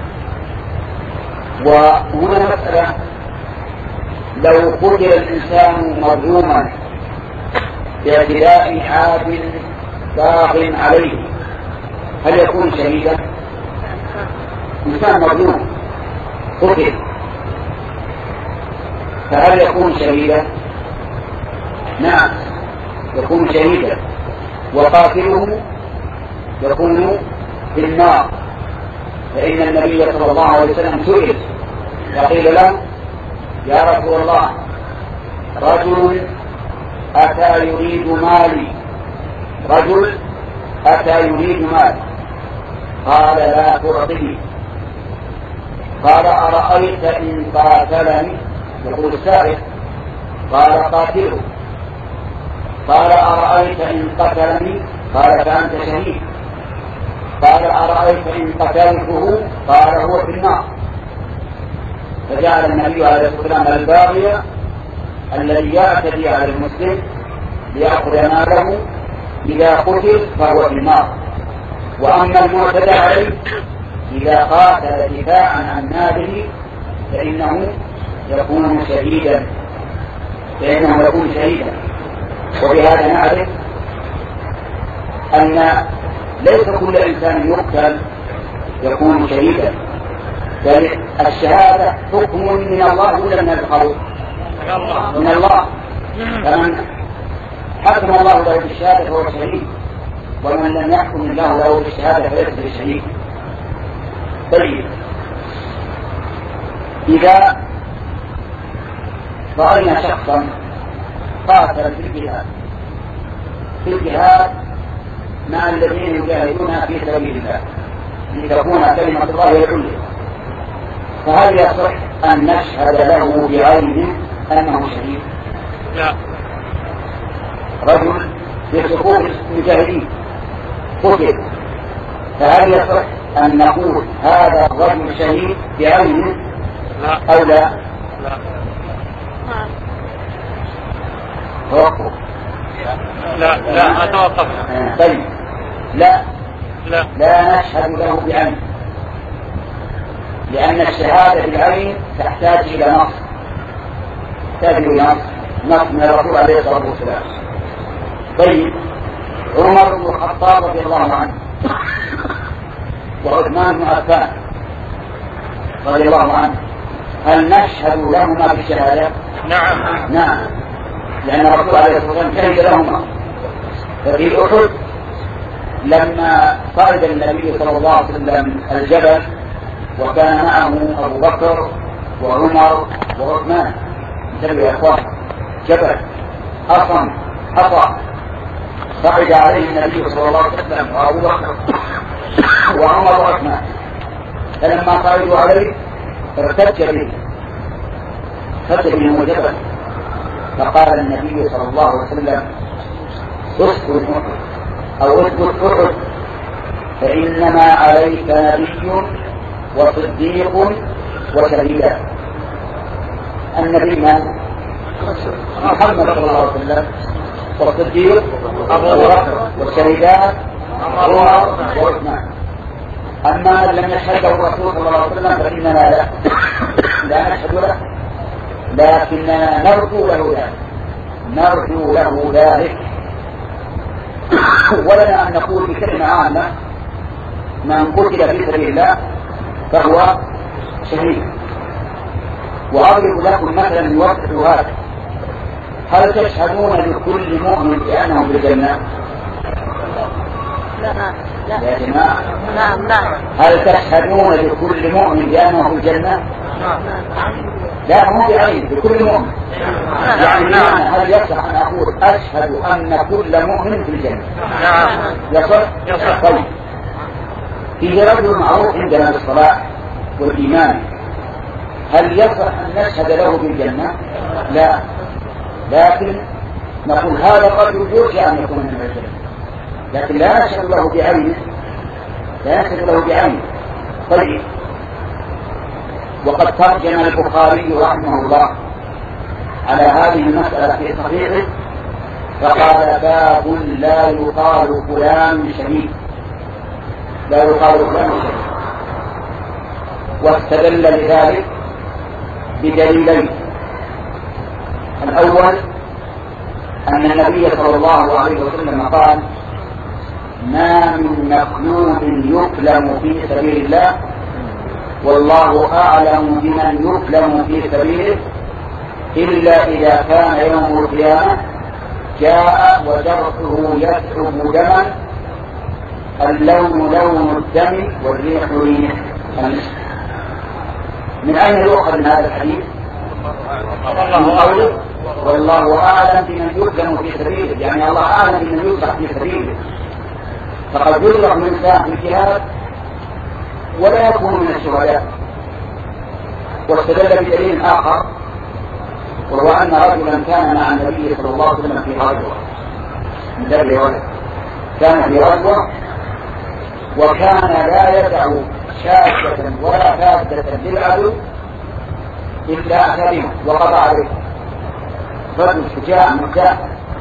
وهنا مسألة: لو قتل الإنسان مظلوما باعتداء عاد باغ عليه هل يكون شهيدا؟ إنسان مظلوم قتل فهل يكون شهيدا؟ نعم يكون شهيدا، وقاتله يكون في النار. فإن النبي صلى الله عليه وسلم سئل فقيل له: يا رسول الله، رجل أتى يريد مالي رجل أتى يريد مالي قال: لا تعطني. قال: أرأيت إن قاتلني؟ يقول السائل: قال: قاتله. قال: أرأيت إن قتلني؟ قال: فأنت شهيد. قال: أرأيت إن قتلته؟ قال: هو في النار. فجعل النبي عليه الصلاة والسلام الباغي الذي يعتدي على المسلم ليأخذ ماله إذا قتل فهو في النار، وأما المعتدى عليه إذا قاتل دفاعا عن ماله فإنه يكون شهيدا فإنه يكون شهيدا. وبهذا نعرف أن ليس كل إنسان يقتل يكون شهيدا، بل الشهادة حكم من الله ولا من الخلق؟ من الله. فمن حكم الله له بالشهادة فهو شهيد، ومن لم يحكم الله له بالشهادة فليس بشهيد. طيب، إذا رأينا شخصا قاتل في الجهاد في الجهاد مع الذين يجاهدون في سبيل الله لتكون كلمة الله العليا، فهل يصح أن نشهد له بعينه أنه شهيد؟ لا. رجل في صفوف المجاهدين قتل، فهل يصح أن نقول هذا الرجل شهيد بعينه أو لا؟ لا. توقف. لا لا أتوقف. طيب، لا لا لا نشهد له بعينه، لأن الشهادة بالعين تحتاج إلى نص تحتاج إلى نص نص من الرسول عليه الصلاة والسلام. طيب، عمر بن الخطاب رضي الله عنه وعثمان بن عفان رضي الله عنه هل نشهد لهما بالشهادة؟ نعم نعم، لأن الرسول عليه الصلاة والسلام شهد لهما. ففي أحد لما صعد النبي صلى الله عليه وسلم الجبل وكان معه أبو بكر وعمر وعثمان سبع إخوان، جبل أصم حصى صعد عليه النبي صلى الله عليه وسلم وأبو بكر وعمر وعثمان، فلما صعدوا عليه ارتج به ارتج به الجبل، فقال النبي صلى الله عليه وسلم: اسكت أو اسكت أحد فإنما عليك نبي وصديق وشهيدان. النبي من؟ محمد صلى الله عليه وسلم، والصديق أبو بكر، والشهيدان عمر وعثمان. أما من لم يشهده الرسول صلى الله عليه وسلم فإننا لا لا نشهد له، لكننا نرجو له ذلك نرجو له ذلك ولنا أن نقول بكلمة عامة: من قتل في سبيل الله فهو شهيد. وأضرب لكم مثلا يوضح هذا: هل تشهدون لكل مؤمن بأنه في الجنة؟ لا يا جماعة، نعم نعم. هل تشهدون لكل مؤمن بأنه في الجنة؟ لا، مو بعين، لكل مؤمن. يعني هل يصح أن أقول أشهد أن كل مؤمن في الجنة؟ يصح؟ يصح. طيب، في رجل معروف عندنا بالصلاة والإيمان، هل يصح أن نشهد له بالجنة؟ لا، لكن نقول هذا الرجل يرجى أن يكون من الجنة، لكن لا نشهد له بعينه لا نشهد له بعينه. طيب، وقد ترجم البخاري رحمه الله على هذه المسألة في صحيحه فقال: باب لا يقال فلان شهيد، لا يقال فلان شهيد. واستدل لذلك بدليلين: الأول أن النبي صلى الله عليه وسلم قال: ما من مخلوق يكلم في سبيل الله والله أعلم بمن يكلم في سبيله إلا إذا كان يوم القيامة جاء وجرحه يسحب دما، اللون لون الدم والريح ريح المسك. من أين يؤخذ من هذا الحديث؟ من قوله: والله أعلم بمن يكلم في سبيله، يعني الله أعلم بمن يجرح في سبيله. فقد يجرح من إنسان في الجهاد ولا يكون من الشهداء. واستدل بدليل آخر، وهو أن رجلا كان مع النبي صلى الله عليه وسلم في غزوة، كان في غزوة وكان لا يدع شاكة ولا فاسدة للعدو إلا أكلمه وقضى عليه. رجل شجاع مجاهد.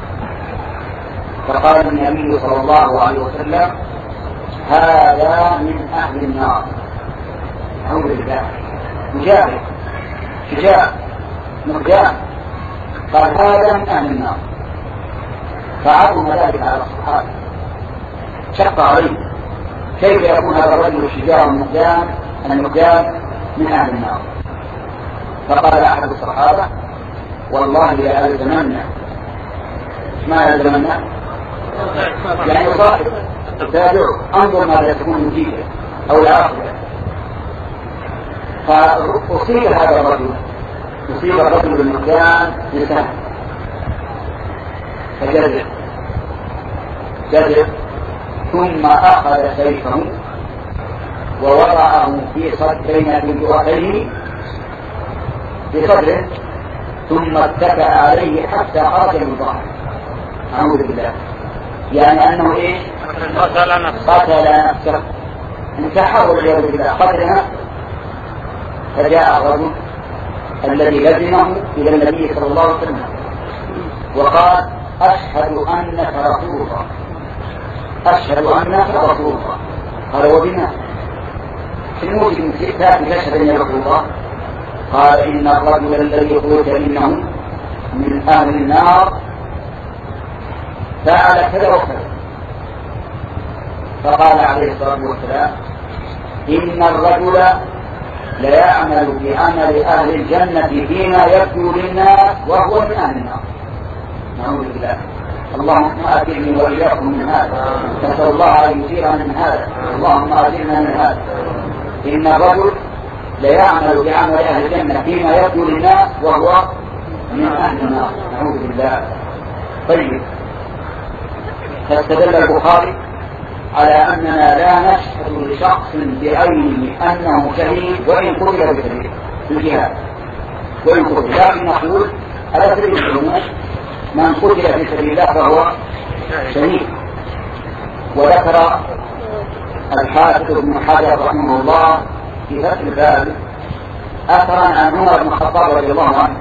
فقال النبي صلى الله عليه وسلم: هذا من أهل النار. أعوذ بالله، مجاهد شجاع مجاهد، قال: هذا من أهل النار. فعظم ذلك على الصحابة، شق عليه: كيف يكون هذا الرجل الشجاع المجاهد المجاهد من أهل النار؟ فقال أحد الصحابة: والله لا ألزمن. ما ألزمن؟ يعني صاحب تابع، انظر ماذا تكون النتيجة أو العاقبة. فأصيب هذا الرجل أصيب الرجل بالمكان لسان فجرد جرد ثم أخذ سيفه ووضعه في صدر بين جوارحيه في صدره ثم اتكأ عليه حتى خرج من ظهره. أعوذ بالله، يعني أنه إيه؟ قتل نفسه قتل نفسه انتحر والعياذ بالله، قتل نفسه. فجاء الرجل الذي لزمه إلى النبي صلى الله عليه وسلم وقال: أشهد أنك رسول الله، أشهد أنك رسول الله. قال: وبما؟ شنو تأتي تشهد أني رسول الله؟ قال: إن الرجل الذي قلت إنه من أهل النار فعل كذا وكذا. فقال عليه الصلاة والسلام: إن الرجل ليعمل بعمل أهل الجنة فيما يبدو للناس وهو من أهل النار. نعوذ بالله. اللهم أجرني وإياكم من هذا، نسأل الله أن يجيرنا من هذا. اللهم أجرنا من هذا. إن الرجل ليعمل بعمل أهل الجنة فيما يبدو للناس وهو من أهل النار. نعوذ بالله. طيب، فاستدل البخاري على أننا لا نشهد لشخص بعينه أنه شهيد وإن قتل بسبيل الجهاد وإن قتل، لكن نقول على سبيل العموم: من قتل في سبيل الله فهو شهيد. وذكر الحافظ ابن حجر رحمه الله في فتح الباب أثرا عن عمر بن الخطاب رضي الله عنه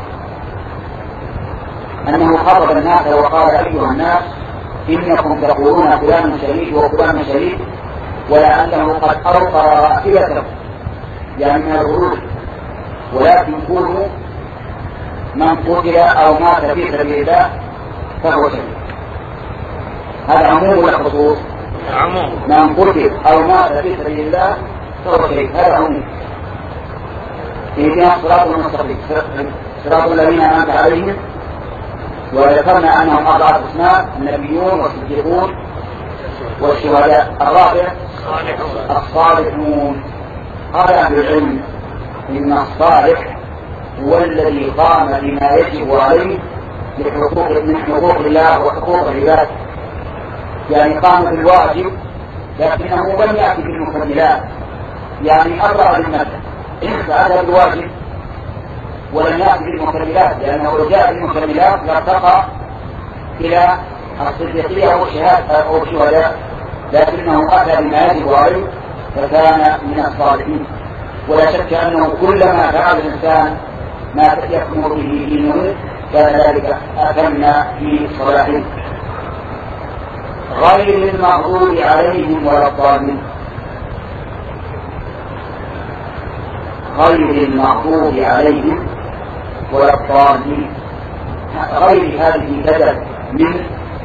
أنه خاطب الناس وقال: أيها الناس، إنكم تقولون فلان شهيد وفلان شهيد، ولعله قد أوقر راحلته يعني من الغلول، ولكن كونوا من قتل أو مات في سبيل الله فهو شهيد. هذا عموم ولا خصوص؟ عموم. من قتل أو مات في سبيل الله فهو شهيد، هذا عموم. اهدنا الصراط المستقيم صراط الذين أنعمت عليهم، وذكرنا أنهم أربعة أصناف: النبيون والصديقون والشهداء. الرابع الصالحون. قال أهل العلم إن الصالح هو الذي قام بما يجب عليه من حقوق الله وحقوق العباد، يعني قام بالواجب لكنه لم يأتي بالمكملات، يعني أبرأ للمادة فأتى بالواجب ولم يأتي بالمكملات، لأنه لو جاء بالمكملات لارتقى إلى الصديقية أو الشهداء، لكنه أتى بما يجب عليه فكان من الصالحين. ولا شك أنه كلما فعل الإنسان ما يكمل به دينه كان ذلك أتم في صلاحه. غير المغضوب عليهم ولا الضالين. غير المغضوب عليهم ولا الضالين. غير هذه بدل من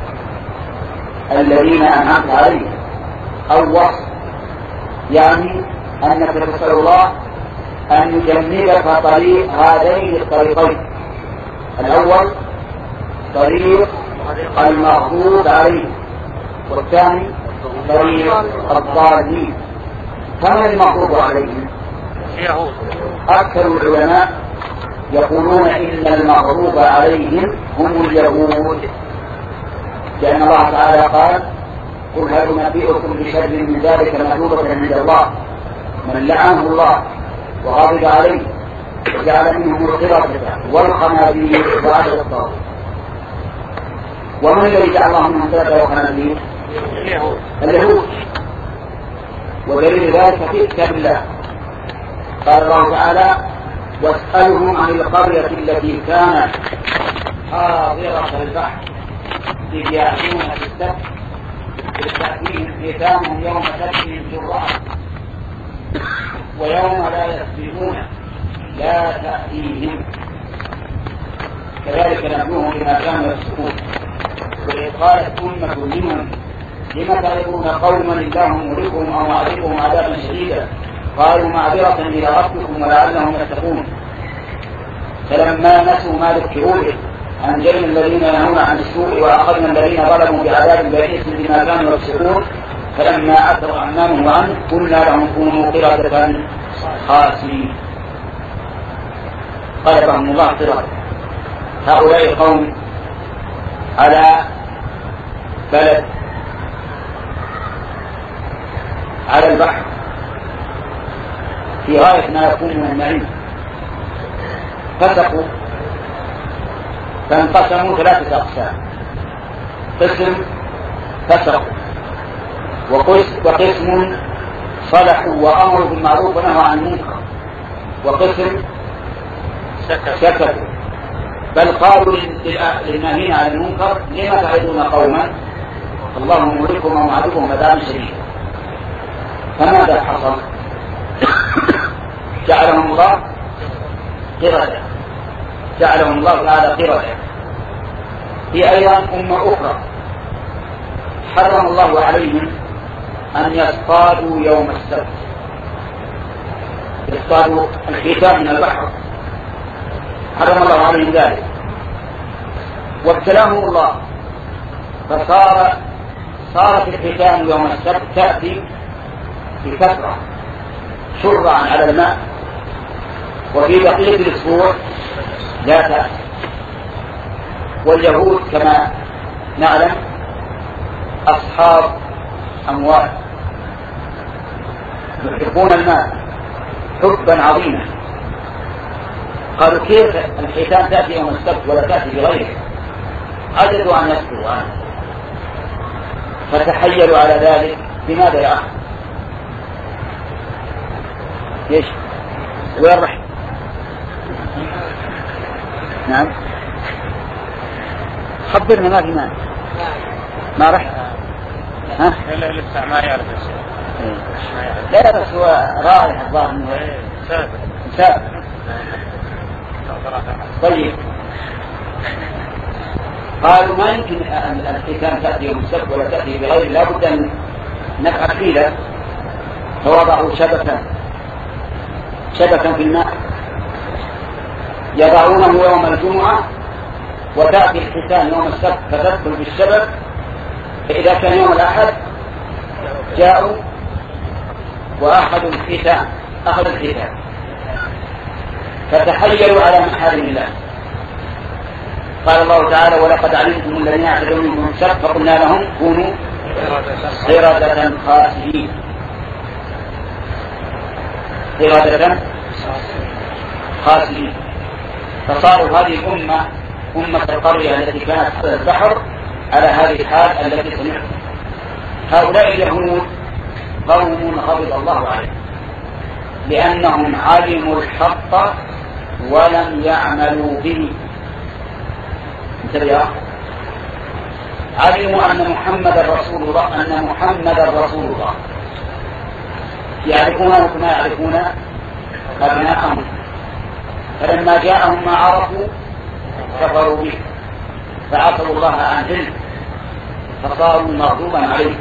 الذين أنعمت عليهم أو وصف، يعني أنك تسأل الله أن يجنبك طريق هذين الطريقين: الأول طريق المغضوب عليهم، والثاني طريق الضالين. فمن المغضوب عليهم؟ أكثر العلماء يقولون إن المغضوب عليهم هم اليهود، لأن الله تعالى قال: قل هل نبئكم بشر من ذلك مثوبة عند الله من لعنه الله وغضب عليه وجعل منهم القردة والخنازير وعبد الطاغوت. ومن الذي جعل الله منهم القردة والخنازير؟ اليهود. ودليل ذلك في كتاب الله قال الله تعالى: واسألهم عن القرية التي كانت حاضرة البحر إذ يأتون في السبت إذ تأتيهم حيتانهم يوم سبتهم شرعا ويوم لا يسبحون لا تأتيهم كذلك نبلوهم بما كانوا يفسقون. وإذ قالت أمة منهم لم تعظون قوما الله مهلكهم أو معذبهم عذابا شديدا قالوا معذرة إلى ربكم ولعلهم يتقون. فلما نسوا ما ذكروا به أنجينا الذين ينهون عن السوء وأخذنا الذين ظلموا بعذاب بئيس بما كانوا يفسقون. فلما عثروا عنا عنه قلنا لهم كونوا قردة خاسئين قلبهم الله قردة. هؤلاء القوم على بلد على البحر في غاية ما يكون من النعيم، فسقوا فانقسموا ثلاثة أقسام: قسم فسقوا، وقسم صلحوا وأمروا بالمعروف ونهوا عن المنكر، وقسم سكتوا بل قالوا للناهين عن المنكر لما تعظون قوما الله مهلكهم ومعذبهم عذابا شديدا. فماذا حصل؟ جعلهم الله قردة، جعلهم الله تعالى قردة. في أيضا أمة أخرى حرم الله عليهم أن يصطادوا يوم السبت، يصطادوا الحيتان من البحر، حرم الله عليهم ذلك وابتلاهم الله، فصار صارت الحيتان يوم السبت تأتي بكثرة شرعا على الماء، وفي بقية الأسبوع لا تأتي. واليهود كما نعلم أصحاب أموال يحبون الماء حبا عظيما، قالوا كيف الحيتان تأتي يوم السبت ولا تأتي بغيره؟ عجزوا أن يسكتوا عنه فتحيلوا على ذلك. بماذا يا أخ؟ ايش؟ وين رحت؟ نعم خبرنا. ما في مانع. ما رحت؟ ها؟ لا لسه ما يعرف الشيء. لا بس هو رايح الظاهر انه سابق سابق. طيب قالوا ما يمكن الحكام تأتي بالسبب ولا تأتي بغير، لا بد أن نفعل حيلة. فوضعوا شبكا شبكا في الماء يضعونه يوم الجمعة، وتأتي الحيتان يوم السبت فتدخل بالشبك، فإذا كان يوم الأحد جاءوا وأخذوا الحيتان أخذوا الحيتان فتحيلوا على محارم الله. قال الله تعالى: ولقد علمتم الذين يعتدون منكم السبت فقلنا لهم كونوا قردة خاسئين. قردة خاسئين. فصاروا هذه الأمة أمة القرية التي كانت على البحر على هذه الحال التي سمعت. هؤلاء اليهود قوم غضب الله عليهم لأنهم علموا الحق ولم يعملوا به. علموا أن محمد رسول الله أن محمد رسول الله، يعرفونه كما يعرفون أبناءهم، فلما جاءهم ما عرفوا كفروا به فعصوا الله عن علم فصاروا مغضوبا عليه.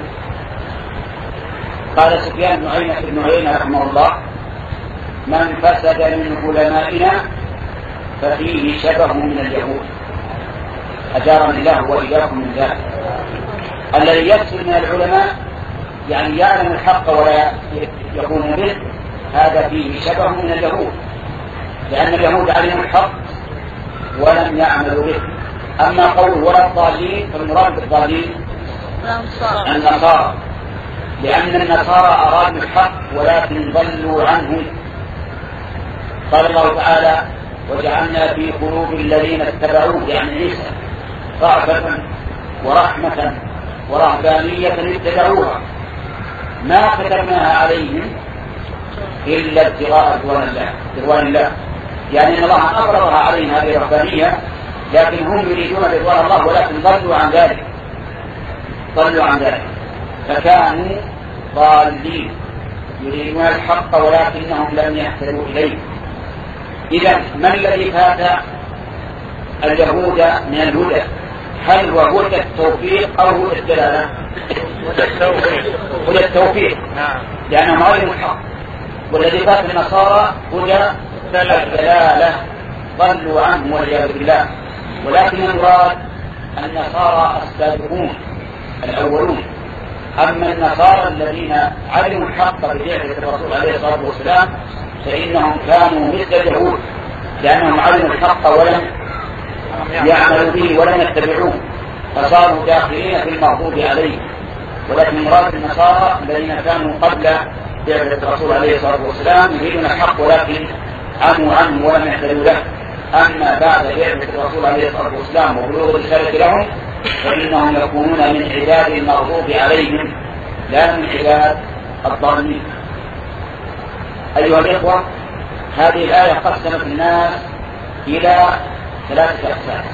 قال سفيان بن عيينة بن عيينة رحمه الله: من فسد من علمائنا ففيه شبه من اليهود. أجارني الله وإياكم من ذلك. الذي يفسد من العلماء يعني يعلم الحق ولا يقوم به، هذا فيه شبه من اليهود، لأن اليهود علموا الحق ولم يعملوا به. أما قول ولا الضالين فالمراد بالضالين النصارى، لأن النصارى أرادوا الحق ولكن ضلوا عنه. قال الله تعالى: وجعلنا في قلوب الذين اتبعوه يعني عيسى رأفة ورحمة ورهبانية اتبعوها ما كتبناها عليهم إلا ابتغاء رضوان الله. يعني أن الله أفرضها عليهم هذه الرهبانية، لكن هم يريدون رضوان الله ولكن ضلوا عن ذلك ضلوا عن ذلك فكانوا ضالين يريدون الحق ولكنهم لم يهتدوا إليه. إذا ما الذي فات اليهود من الهدى؟ هل هو هدى التوفيق أو هدى الدلالة؟ هدى التوفيق، لأنهم علموا الحق. والذي فات النصارى هدى الدلالة، ضلوا عنه والعياذ بالله. ولكن المراد النصارى السابقون الأولون. أما النصارى الذين علموا الحق ببعثة الرسول عليه الصلاة والسلام فإنهم كانوا مثل اليهود، لأنهم علموا الحق ولم يعملوا به ولم يتبعوه فصاروا داخلين في المغضوب عليه. ولكن مراد النصارى الذين كانوا قبل بعثة الرسول عليه الصلاة والسلام يريدون الحق ولكن عموا عنه ولم يهتدوا له. أما بعد بعثة الرسول عليه الصلاة والسلام وبلوغ الرسالة لهم فإنهم يكونون من عباد المغضوب عليهم لا من عباد الضالين. أيها الإخوة، هذه الآية قسمت الناس إلى ثلاثة أقسام: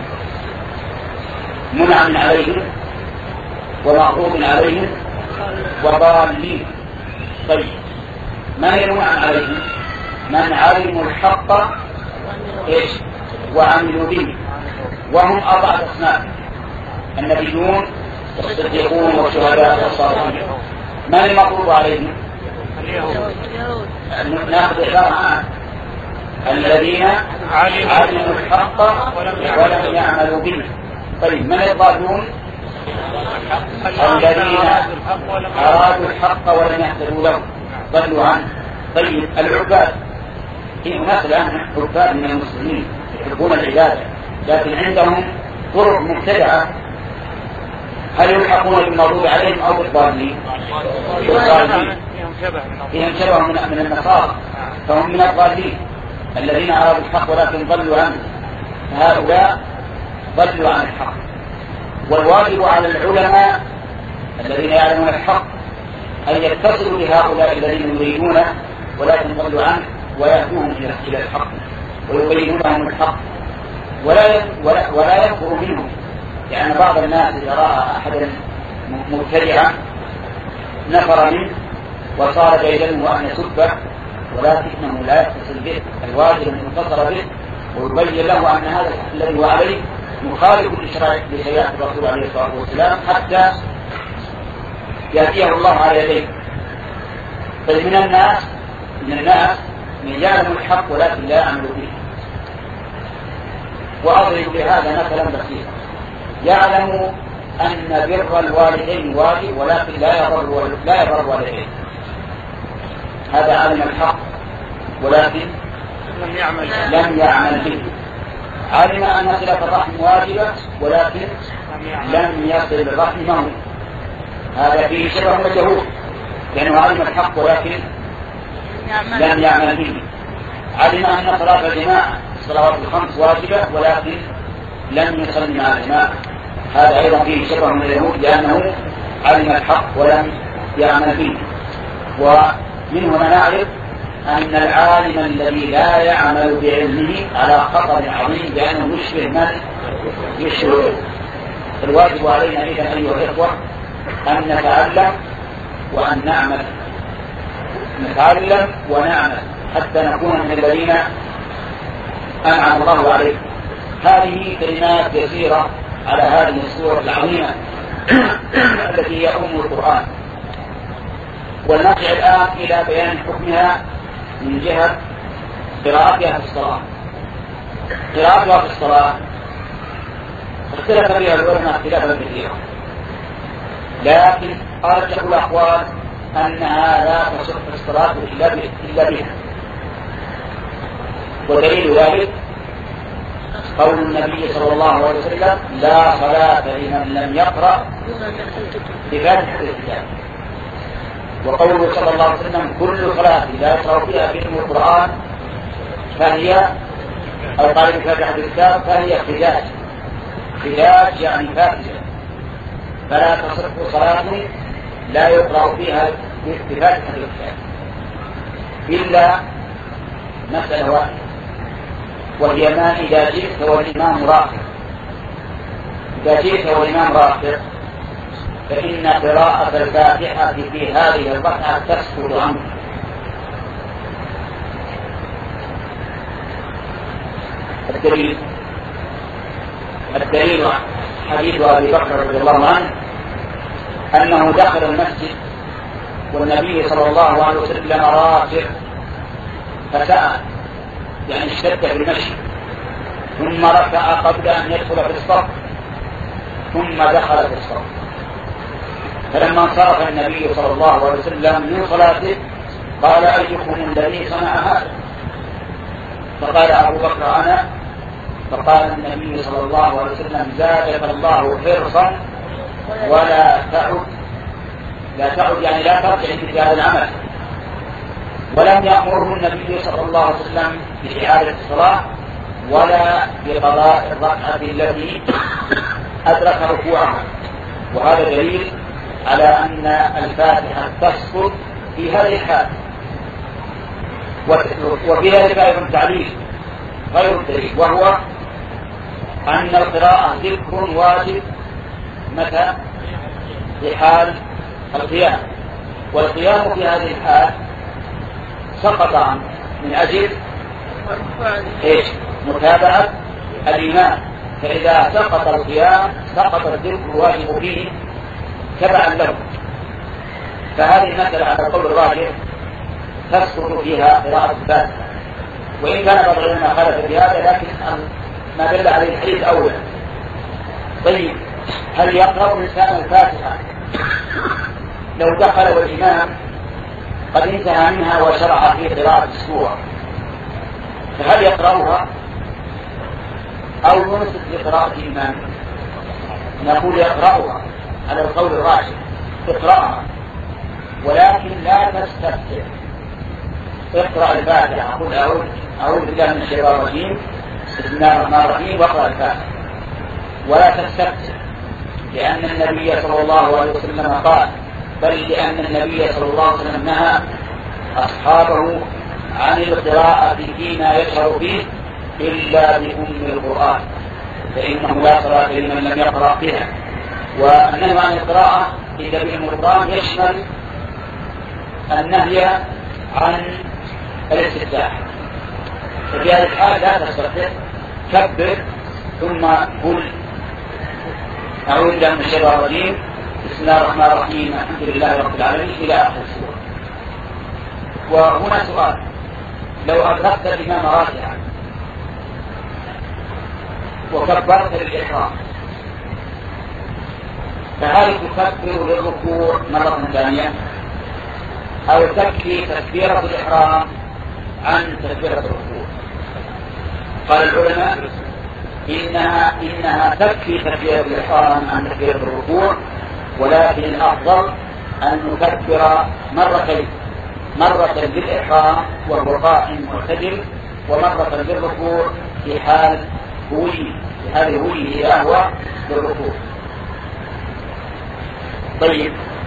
منعم عليهم ومغضوب عليهم وضالين. طيب من المنعم عليهم؟ من علموا الحق إيش وعملوا به، وهم أربعة أصناف: النبيون والصديقون والشهداء والصالحين. من المغضوب عليهم؟ ناخذ إشارة الذين علموا الحق ولم يعملوا به. طيب من الضالون؟ الذين أرادوا الحق ولم يهتدوا له ضلوا عنه. طيب العباد، في ناس الآن عباد من المسلمين يحبون العبادة لكن عندهم طرق مبتدعة، هل يلحقون بالمغضوب عليهم أو بالضالين؟ فيهم شبه من النصارى فهم من الضالين الذين أرادوا الحق ولكن ضلوا عنه، فهؤلاء ضلوا عن الحق. والواجب على العلماء الذين يعلمون الحق أن يتصلوا بهؤلاء الذين يريدونه ولا ينضلوا عنه ويهدوهم إلى الحق ويبينون لهم الحق ولا ولا, ولا يكفر منهم. يعني بعض الناس إذا رأى أحدا مبتدعا نفر منه وصار جيدا وأن يسبه، ولكنه لا يتصل به الواجب أن يتصل به ويبين له أن هذا الذي هو عليه مخالف لشريعة الرسول عليه الصلاة والسلام حتى يأتيه الله على يديه. بل من الناس من الناس من يعلم الحق ولكن لا يعمل به. وأضرب بهذا مثلا بسيطا: يعلم أن بر الوالدين واجب ولكن لا يضر لا يضر الوالدين، هذا عالم الحق ولكن لم يعمل لم يعمل به. علم أن صلة الرحم واجبة ولكن لم يصل رحمه، هذا فيه شبه مجهول لأنه علم الحق ولكن لم يعمل به. علم أن صلاة الجماعة الصلوات الخمس واجبة ولكن لم يصل مع الجماعة، هذا أيضا فيه شبه مجهول لأنه علم الحق ولم يعمل به. ومن هنا نعرف أن العالم الذي لا يعمل بعلمه على خطر عظيم لأنه يشبه من يشبه. الواجب علينا إذن أيها الإخوة أن نتعلم وأن نعمل، نتعلم ونعمل حتى نكون من الذين أنعم الله عليهم. هذه كلمات يسيرة على هذه السورة العظيمة التي هي أم القرآن. ونرجع الآن إلى بيان حكمها من جهة قراءتها في الصلاة. قراءتها في الصلاة اختلف فيها العلماء اختلافا كثيرا، لكن أرجح الأقوال أنها لا تصح الصلاة إلا بها. ودليل ذلك قول النبي صلى الله عليه وسلم: لا صلاة لمن لم يقرأ بفاتحة الكتاب. وقوله صلى الله عليه وسلم: كل صلاة لا يقرأ فيها باسم القرآن فهي أو قال بفاتحة الكتاب فهي خداج. خداج يعني فاتحة، فلا تصح صلاة لا يقرأ فيها بفاتحة الكتاب إلا مسألة واحدة، وهي ما إذا جئت والإمام راكع. إذا جئت والإمام راكع فإن قراءة الفاتحة في هذه الركعة تسقط عنه. الدليل الدليل حديث أبي بكر رضي الله عنه أنه دخل المسجد والنبي صلى الله عليه وسلم راكع فسأل، يعني اشتد في المشي، ثم ركع قبل أن يدخل في الصف ثم دخل في الصف. فلما انصرف النبي صلى الله عليه وسلم من صلاته قال: أيكم الذي صنع هذا؟ فقال أبو بكر: أنا. فقال النبي صلى الله عليه وسلم: زادك الله حرصا ولا تعد. لا تعد يعني لا ترجع في هذا العمل. ولم يأمره النبي صلى الله عليه وسلم بإعادة الصلاة ولا بقضاء الركعة التي أدرك ركوعها. وهذا دليل على أن الفاتحة تسقط في هذه الحال. وفي ذلك أيضا تعليل غير الدليل، وهو أن القراءة ذكر واجب متى؟ في حال القيام، والقيام في هذه الحال سقط عنه من أجل إيش؟ متابعة الإمام. فإذا سقط القيام سقط الذكر الواجب فيه تبعا له. فهذه المسألة على القول الراجح تسقط فيها قراءة الفاتحة، وإن كان بعض العلماء خالف في هذا، لكن ما دل عليه الحديث أولا. طيب، هل يقرأ الإنسان الفاتحة لو دخل والإمام قد انتهى منها وشرع في قراءة السورة؟ فهل يقرأها أو ينصت لقراءة الإمام؟ نقول يقرأها على القول الراجح، اقرأها ولكن لا تستفتح. اقرأ الفاتحة، قل أعوذ أعوذ بالله من الشيطان الرجيم، بسم الله الرحمن الرحيم، واقرأ الفاتحة ولا تستفتح. لأن النبي صلى الله عليه وسلم قال، بل لأن النبي صلى الله عليه وسلم نهى أصحابه عن القراءة فيما يشعر فيه إلا بأم القرآن، فإنه لا صلاة لمن لم يقرأ بها. والنهي عن القراءة إلا بأم القرآن يشمل النهي عن الاستفتاح، ففي هذه الحال لا تستفتح، كبر ثم قل أعوذ بالله من الشيطان الرجيم، بسم الله الرحمن الرحيم، الحمد لله رب العالمين، إلى آخر السورة. وهنا سؤال: لو أدركت الإمام راكعا وكبرت للإحرام، فهل تكبر للركوع مرة ثانية أو تكفي تكبيرة الإحرام عن تكبيرة الركوع؟ قال العلماء إنها إنها تكفي تكبيرة الإحرام عن تكبيرة الركوع، ولكن الأفضل أن نكبر مرتين، مرة للإحرام وهو قائم معتدل، ومرة للركوع في حال هوي في حال هوي إلى هو للركوع. طيب،